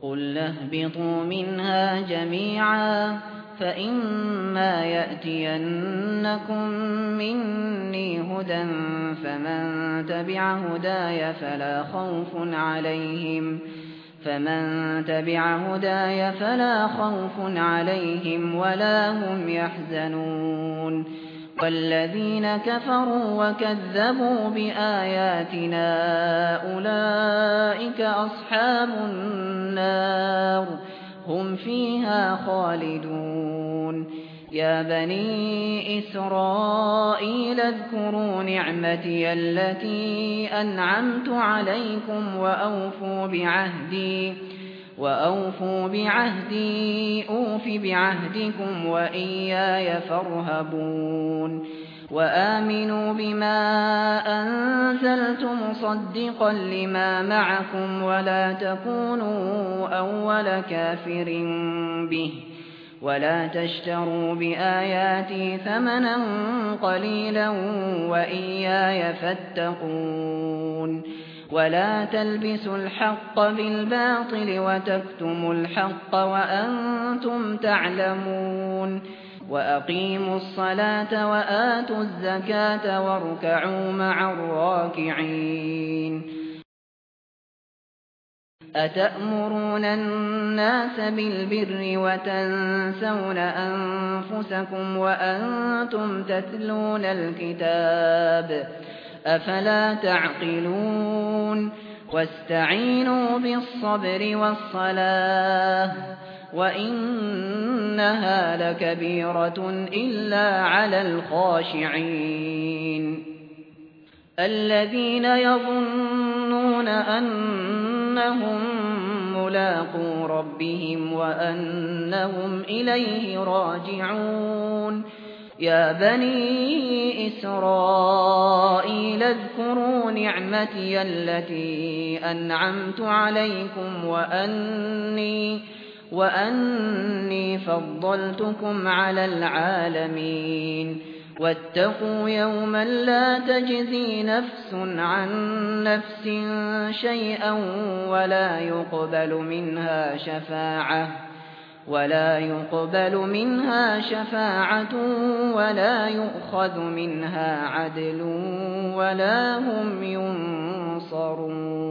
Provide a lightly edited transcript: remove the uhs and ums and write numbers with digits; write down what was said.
قُلْ اهْبِطُوا مِنْهَا جَمِيعًا فَإِمَّا يَأْتِيَنَّكُم مِّنِّي هُدًى فَمَن تَبِعَ هُدَايَ فَلَا خَوْفٌ عَلَيْهِمْ وَلَا هُمْ يَحْزَنُونَ وَالَّذِينَ كَفَرُوا وَكَذَّبُوا بِآيَاتِنَا أُولَئِكَ أَصْحَابُ النَّارِ هُمْ فِيهَا خَالِدُونَ يَا بَنِي إِسْرَائِيلَ اذْكُرُوا نِعْمَتِيَ الَّتِي أَنْعَمْتُ عَلَيْكُمْ وَأَوْفُوا بِعَهْدِي أُوفِ بِعَهْدِكُمْ وَإِيَّايَ فَارْهَبُونِ وَآمِنُوا بِمَا أَنزَلْتُ مُصَدِّقًا لِّمَا مَعَكُمْ وَلَا تَكُونُوا أَوَّلَ كَافِرٍ بِهِ وَلَا تَشْتَرُوا بِآيَاتِي ثَمَنًا قَلِيلًا وَإِيَّايَ فَاتَّقُونِ وَلَا تَلْبِسُوا الْحَقَّ بِالْبَاطِلِ وَتَكْتُمُوا الْحَقَّ وَأَنتُمْ تَعْلَمُونَ وَأَقِيمُوا الصَّلَاةَ وَآتُوا الزَّكَاةَ وَارْكَعُوا مَعَ الرَّاكِعِينَ أَتَأْمُرُونَ النَّاسَ بِالْبِرِّ وَتَنسَوْنَ أَنفُسَكُمْ وَأَنتُمْ تَتْلُونَ الْكِتَابَ أَفَلَا تَعْقِلُونَ وَاسْتَعِينُوا بِالصَّبْرِ وَالصَّلَاةِ وَإِنَّهَا لَكَبِيرَةٌ إِلَّا عَلَى الْخَاشِعِينَ الَّذِينَ يَظُنُّونَ أَنَّهُم مُّلَاقُو رَبِّهِمْ وَأَنَّهُمْ إِلَيْهِ راجعون يَا بَنِي إِسْرَائِيلَ اذْكُرُوا نِعْمَتِيَ الَّتِي أَنْعَمْتُ عَلَيْكُمْ وَأَنِّي فَضَّلْتُكُمْ عَلَى الْعَالَمِينَ وَاتَّقُوا يَوْمًا لَّا تَجْزِي نَفْسٌ عَن نَّفْسٍ شَيْئًا وَلَا يُقْبَلُ مِنْهَا شَفَاعَةٌ وَلَا يُؤْخَذُ مِنْهَا عَدْلٌ وَلَا هُمْ يُنصَرُونَ